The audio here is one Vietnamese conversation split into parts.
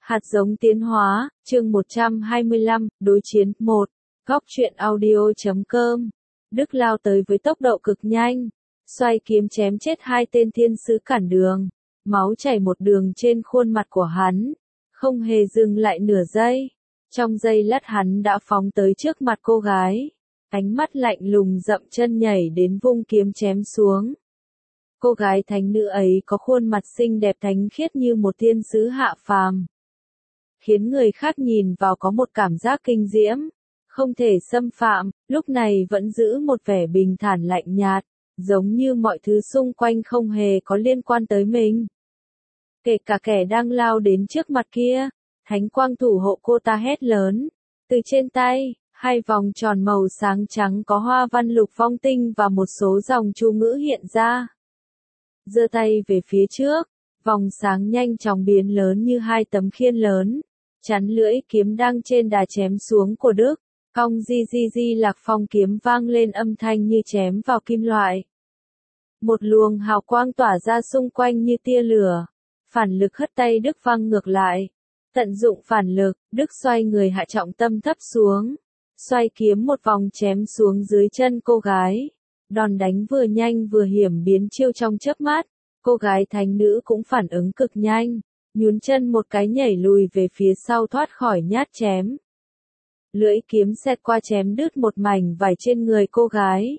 Hạt giống tiến hóa, chương 125, đối chiến, 1. Góc truyện audio.com. Đức lao tới với tốc độ cực nhanh, xoay kiếm chém chết hai tên thiên sứ cản đường, máu chảy một đường trên khuôn mặt của hắn, không hề dừng lại nửa giây. Trong giây lát hắn đã phóng tới trước mặt cô gái, ánh mắt lạnh lùng dậm chân nhảy đến vung kiếm chém xuống. Cô gái thánh nữ ấy có khuôn mặt xinh đẹp thánh khiết như một thiên sứ hạ phàm, khiến người khác nhìn vào có một cảm giác kinh diễm, không thể xâm phạm, lúc này vẫn giữ một vẻ bình thản lạnh nhạt, giống như mọi thứ xung quanh không hề có liên quan tới mình. Kể cả kẻ đang lao đến trước mặt kia, thánh quang thủ hộ cô ta hét lớn. Từ trên tay, hai vòng tròn màu sáng trắng có hoa văn lục phong tinh và một số dòng chú ngữ hiện ra. Giơ tay về phía trước, vòng sáng nhanh chóng biến lớn như hai tấm khiên lớn, chắn lưỡi kiếm đang trên đà chém xuống của Đức. Cong di lạc phong kiếm vang lên âm thanh như chém vào kim loại. Một luồng hào quang tỏa ra xung quanh như tia lửa. Phản lực hất tay Đức văng ngược lại. Tận dụng phản lực, Đức xoay người hạ trọng tâm thấp xuống. Xoay kiếm một vòng chém xuống dưới chân cô gái. Đòn đánh vừa nhanh vừa hiểm biến chiêu trong chớp mắt. Cô gái thánh nữ cũng phản ứng cực nhanh. Nhún chân một cái nhảy lùi về phía sau thoát khỏi nhát chém. Lưỡi kiếm xẹt qua chém đứt một mảnh vải trên người cô gái.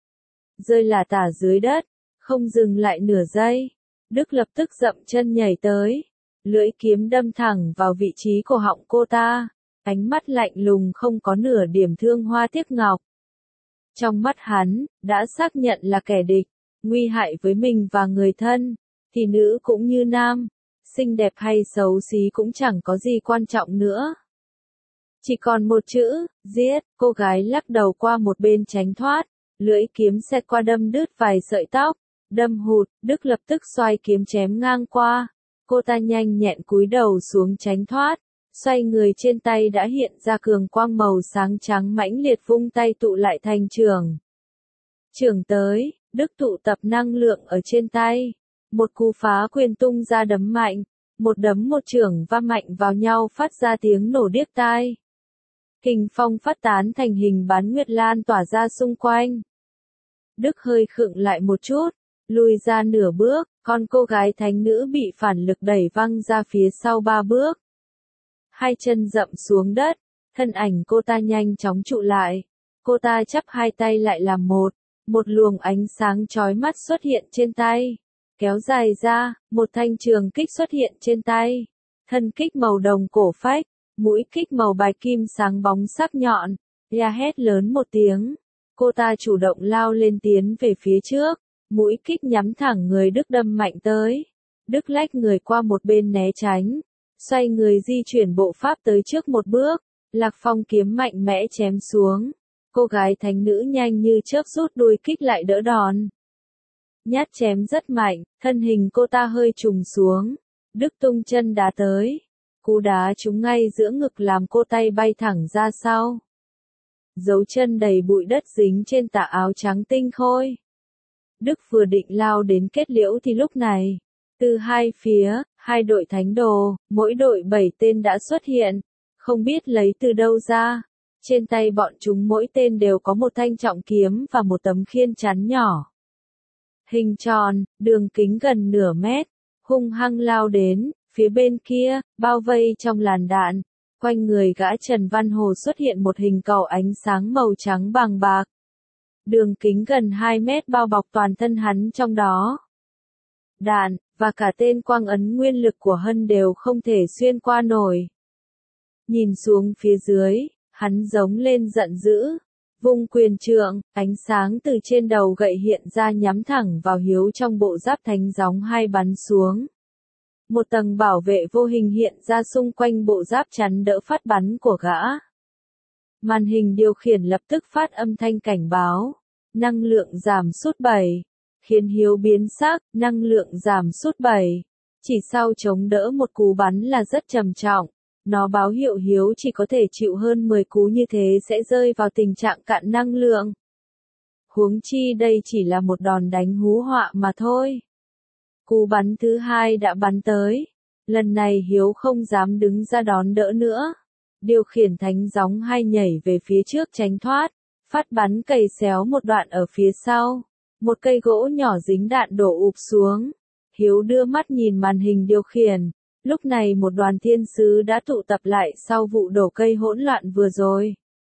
Rơi lả tả dưới đất, không dừng lại nửa giây. Đức lập tức dậm chân nhảy tới. Lưỡi kiếm đâm thẳng vào vị trí cổ họng cô ta. Ánh mắt lạnh lùng không có nửa điểm thương hoa tiếc ngọc. Trong mắt hắn, đã xác nhận là kẻ địch, nguy hại với mình và người thân, thì nữ cũng như nam, xinh đẹp hay xấu xí cũng chẳng có gì quan trọng nữa. Chỉ còn một chữ, giết, cô gái lắc đầu qua một bên tránh thoát, lưỡi kiếm xẹt qua đâm đứt vài sợi tóc, đâm hụt, Đức lập tức xoay kiếm chém ngang qua, cô ta nhanh nhẹn cúi đầu xuống tránh thoát, xoay người trên tay đã hiện ra cường quang màu sáng trắng mãnh liệt vung tay tụ lại thành chưởng. Chưởng tới, Đức tụ tập năng lượng ở trên tay, một cú phá quyền tung ra đấm mạnh, một đấm một chưởng va mạnh vào nhau phát ra tiếng nổ điếc tai. Kình phong phát tán thành hình bán nguyệt lan tỏa ra xung quanh. Đức hơi khựng lại một chút, lùi ra nửa bước, còn cô gái thánh nữ bị phản lực đẩy văng ra phía sau 3 bước. Hai chân dậm xuống đất, thân ảnh cô ta nhanh chóng trụ lại. Cô ta chắp hai tay lại làm một luồng ánh sáng chói mắt xuất hiện trên tay. Kéo dài ra, một thanh trường kích xuất hiện trên tay. Thân kích màu đồng cổ phách. Mũi kích màu bạch kim sáng bóng sắc nhọn, la hét lớn một tiếng. Cô ta chủ động lao lên tiến về phía trước, mũi kích nhắm thẳng người Đức đâm mạnh tới. Đức lách người qua một bên né tránh, xoay người di chuyển bộ pháp tới trước một bước, lạc phong kiếm mạnh mẽ chém xuống. Cô gái thánh nữ nhanh như chớp rút đuôi kích lại đỡ đòn. Nhát chém rất mạnh, thân hình cô ta hơi trùng xuống. Đức tung chân đá tới. Cú đá trúng ngay giữa ngực làm cô tay bay thẳng ra sau. Dấu chân đầy bụi đất dính trên tà áo trắng tinh khôi. Đức vừa định lao đến kết liễu thì lúc này, từ hai phía, hai đội thánh đồ, mỗi đội 7 tên đã xuất hiện, không biết lấy từ đâu ra. Trên tay bọn chúng mỗi tên đều có một thanh trọng kiếm và một tấm khiên chắn nhỏ. Hình tròn, đường kính gần nửa mét, hung hăng lao đến. Phía bên kia, bao vây trong làn đạn, quanh người gã Trần Văn Hồ xuất hiện một hình cầu ánh sáng màu trắng vàng bạc. Đường kính gần 2 mét bao bọc toàn thân hắn trong đó. Đạn, và cả tên quang ấn nguyên lực của Hân đều không thể xuyên qua nổi. Nhìn xuống phía dưới, hắn giống lên giận dữ. Vung quyền trượng, ánh sáng từ trên đầu gậy hiện ra nhắm thẳng vào Hiếu trong bộ giáp thánh gióng hai bắn xuống. Một tầng bảo vệ vô hình hiện ra xung quanh bộ giáp chắn đỡ phát bắn của gã. Màn hình điều khiển lập tức phát âm thanh cảnh báo. Năng lượng giảm sút 7. Khiến Hiếu biến sắc, năng lượng giảm sút 7. Chỉ sau chống đỡ một cú bắn là rất trầm trọng. Nó báo hiệu Hiếu chỉ có thể chịu hơn 10 cú như thế sẽ rơi vào tình trạng cạn năng lượng. Huống chi đây chỉ là một đòn đánh hú họa mà thôi. Cú bắn thứ hai đã bắn tới. Lần này Hiếu không dám đứng ra đón đỡ nữa. Điều khiển thánh gióng hai nhảy về phía trước tránh thoát. Phát bắn cày xéo một đoạn ở phía sau. Một cây gỗ nhỏ dính đạn đổ ụp xuống. Hiếu đưa mắt nhìn màn hình điều khiển. Lúc này một đoàn thiên sứ đã tụ tập lại sau vụ đổ cây hỗn loạn vừa rồi.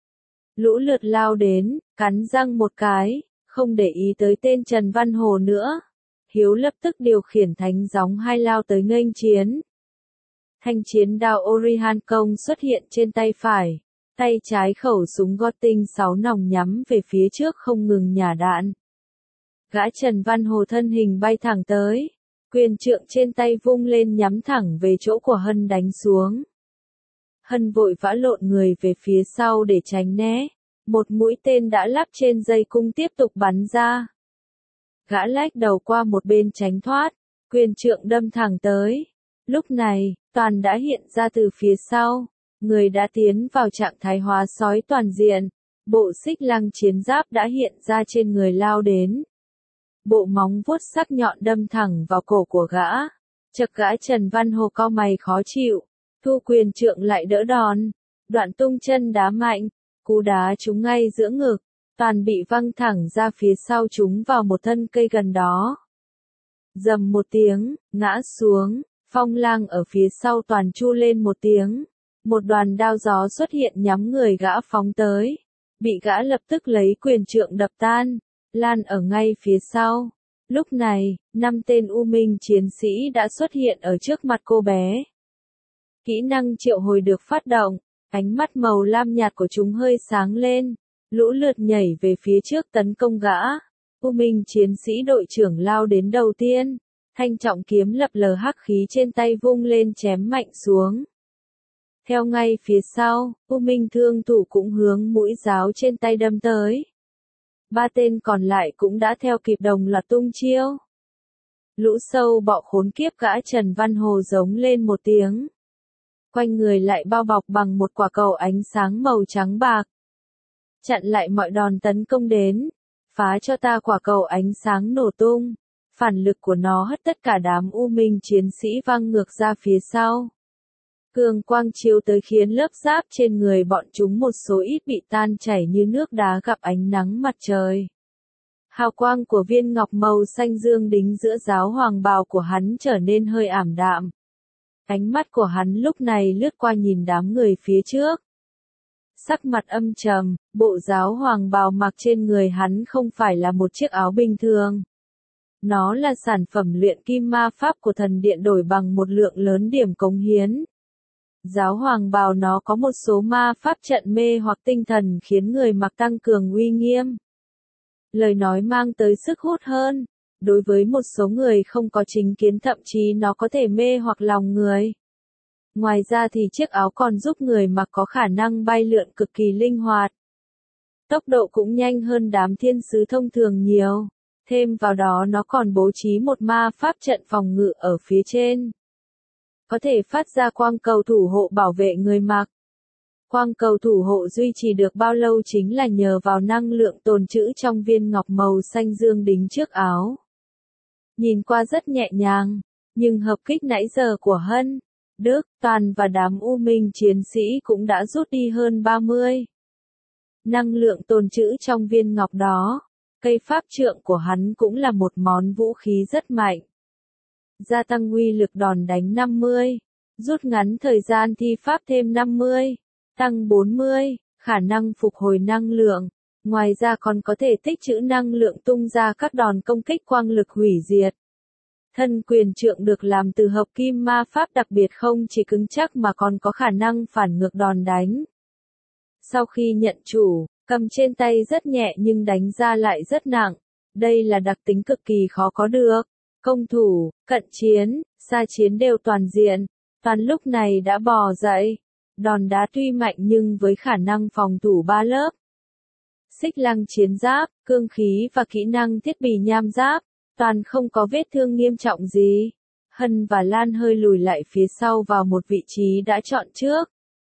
Lũ lượt lao đến, cắn răng một cái, không để ý tới tên Trần Văn Hồ nữa. Hiếu lập tức điều khiển thánh gióng hai lao tới nghênh chiến. Thanh chiến đao Orihan công xuất hiện trên tay phải. Tay trái khẩu súng Gatling 6 nòng nhắm về phía trước không ngừng nhả đạn. Gã Trần Văn Hồ thân hình bay thẳng tới. Quyền trượng trên tay vung lên nhắm thẳng về chỗ của Hân đánh xuống. Hân vội vã lộn người về phía sau để tránh né. Một mũi tên đã lắp trên dây cung tiếp tục bắn ra. Gã lách đầu qua một bên tránh thoát. Quyền trượng đâm thẳng tới. Lúc này, Toàn đã hiện ra từ phía sau. Người đã tiến vào trạng thái hóa sói toàn diện. Bộ xích lăng chiến giáp đã hiện ra trên người lao đến. Bộ móng vuốt sắc nhọn đâm thẳng vào cổ của gã. Chật gã Trần Văn Hồ cau mày khó chịu. Thu quyền trượng lại đỡ đòn. Đoạn tung chân đá mạnh. Cú đá trúng ngay giữa ngực. Toàn bị văng thẳng ra phía sau trúng vào một thân cây gần đó. Rầm một tiếng, ngã xuống. Phong lang ở phía sau Toàn chu lên một tiếng. Một đoàn đao gió xuất hiện nhắm người gã phóng tới. Bị gã lập tức lấy quyền trượng đập tan. Lan ở ngay phía sau. Lúc này, 5 tên U Minh chiến sĩ đã xuất hiện ở trước mặt cô bé. Kỹ năng triệu hồi được phát động. Ánh mắt màu lam nhạt của chúng hơi sáng lên. Lũ lượt nhảy về phía trước tấn công gã. U Minh chiến sĩ đội trưởng lao đến đầu tiên. Thanh trọng kiếm lập lờ hắc khí trên tay vung lên chém mạnh xuống. Theo ngay phía sau, U Minh thương thủ cũng hướng mũi giáo trên tay đâm tới. 3 tên còn lại cũng đã theo kịp đồng loạt tung chiêu. Lũ sâu bọ khốn kiếp gã Trần Văn Hồ giống lên một tiếng. Quanh người lại bao bọc bằng một quả cầu ánh sáng màu trắng bạc. Chặn lại mọi đòn tấn công đến. Phá cho ta quả cầu ánh sáng nổ tung. Phản lực của nó hất tất cả đám U Minh chiến sĩ văng ngược ra phía sau. Cường quang chiếu tới khiến lớp giáp trên người bọn chúng một số ít bị tan chảy như nước đá gặp ánh nắng mặt trời. Hào quang của viên ngọc màu xanh dương đính giữa giáo hoàng bào của hắn trở nên hơi ảm đạm. Ánh mắt của hắn lúc này lướt qua nhìn đám người phía trước. Sắc mặt âm trầm, bộ giáo hoàng bào mặc trên người hắn không phải là một chiếc áo bình thường. Nó là sản phẩm luyện kim ma pháp của thần điện đổi bằng một lượng lớn điểm cống hiến. Giáo hoàng bào nó có một số ma pháp trận mê hoặc tinh thần khiến người mặc tăng cường uy nghiêm. Lời nói mang tới sức hút hơn. Đối với một số người không có chính kiến thậm chí nó có thể mê hoặc lòng người. Ngoài ra thì chiếc áo còn giúp người mặc có khả năng bay lượn cực kỳ linh hoạt. Tốc độ cũng nhanh hơn đám thiên sứ thông thường nhiều. Thêm vào đó nó còn bố trí một ma pháp trận phòng ngự ở phía trên. Có thể phát ra quang cầu thủ hộ bảo vệ người mặc. Quang cầu thủ hộ duy trì được bao lâu chính là nhờ vào năng lượng tồn trữ trong viên ngọc màu xanh dương đính trước áo. Nhìn qua rất nhẹ nhàng, nhưng hợp kích nãy giờ của Hân, Đức, Toàn và đám U Minh chiến sĩ cũng đã rút đi hơn 30. Năng lượng tồn trữ trong viên ngọc đó, cây pháp trượng của hắn cũng là một món vũ khí rất mạnh. Gia tăng uy lực đòn đánh 50, rút ngắn thời gian thi pháp thêm 50, tăng 40, khả năng phục hồi năng lượng. Ngoài ra còn có thể tích trữ năng lượng tung ra các đòn công kích quang lực hủy diệt. Thân quyền trượng được làm từ hợp kim ma pháp đặc biệt không chỉ cứng chắc mà còn có khả năng phản ngược đòn đánh. Sau khi nhận chủ, cầm trên tay rất nhẹ nhưng đánh ra lại rất nặng. Đây là đặc tính cực kỳ khó có được. Công thủ, cận chiến, xa chiến đều toàn diện. Toàn lúc này đã bò dậy. Đòn đá tuy mạnh nhưng với khả năng phòng thủ 3 lớp. Xích lăng chiến giáp, cương khí và kỹ năng thiết bị nham giáp. Toàn không có vết thương nghiêm trọng gì. Hân và Lan hơi lùi lại phía sau vào một vị trí đã chọn trước.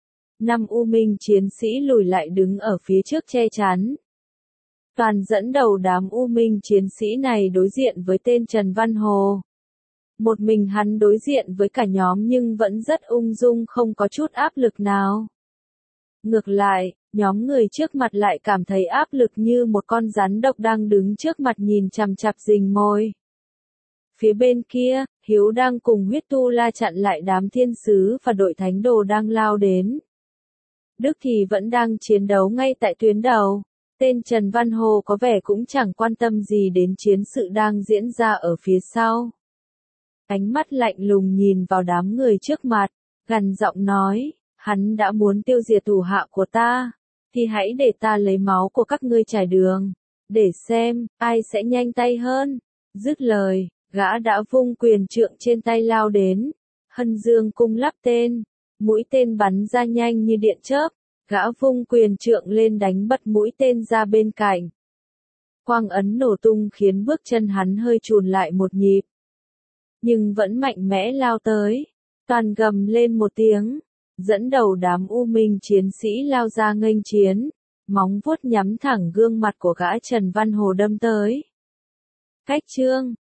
5 U Minh chiến sĩ lùi lại đứng ở phía trước che chắn. Toàn dẫn đầu đám U Minh chiến sĩ này đối diện với tên Trần Văn Hồ. Một mình hắn đối diện với cả nhóm nhưng vẫn rất ung dung, không có chút áp lực nào. Ngược lại, nhóm người trước mặt lại cảm thấy áp lực như một con rắn độc đang đứng trước mặt nhìn chằm chằm rình mồi. Phía bên kia, Hiếu đang cùng huyết tu la chặn lại đám thiên sứ và đội thánh đồ đang lao đến. Đức thì vẫn đang chiến đấu ngay tại tuyến đầu. Tên Trần Văn Hồ có vẻ cũng chẳng quan tâm gì đến chiến sự đang diễn ra ở phía sau. Ánh mắt lạnh lùng nhìn vào đám người trước mặt, gằn giọng nói, hắn đã muốn tiêu diệt thủ hạ của ta, thì hãy để ta lấy máu của các ngươi trải đường, để xem, ai sẽ nhanh tay hơn. Dứt lời, gã đã vung quyền trượng trên tay lao đến, Hân Dương cung lắp tên, mũi tên bắn ra nhanh như điện chớp, gã vung quyền trượng lên đánh bật mũi tên ra bên cạnh. Quang ấn nổ tung khiến bước chân hắn hơi chùn lại một nhịp, nhưng vẫn mạnh mẽ lao tới, toàn gầm lên một tiếng, dẫn đầu đám U Minh chiến sĩ lao ra nghênh chiến, móng vuốt nhắm thẳng gương mặt của gã Trần Văn Hồ đâm tới. Cách chương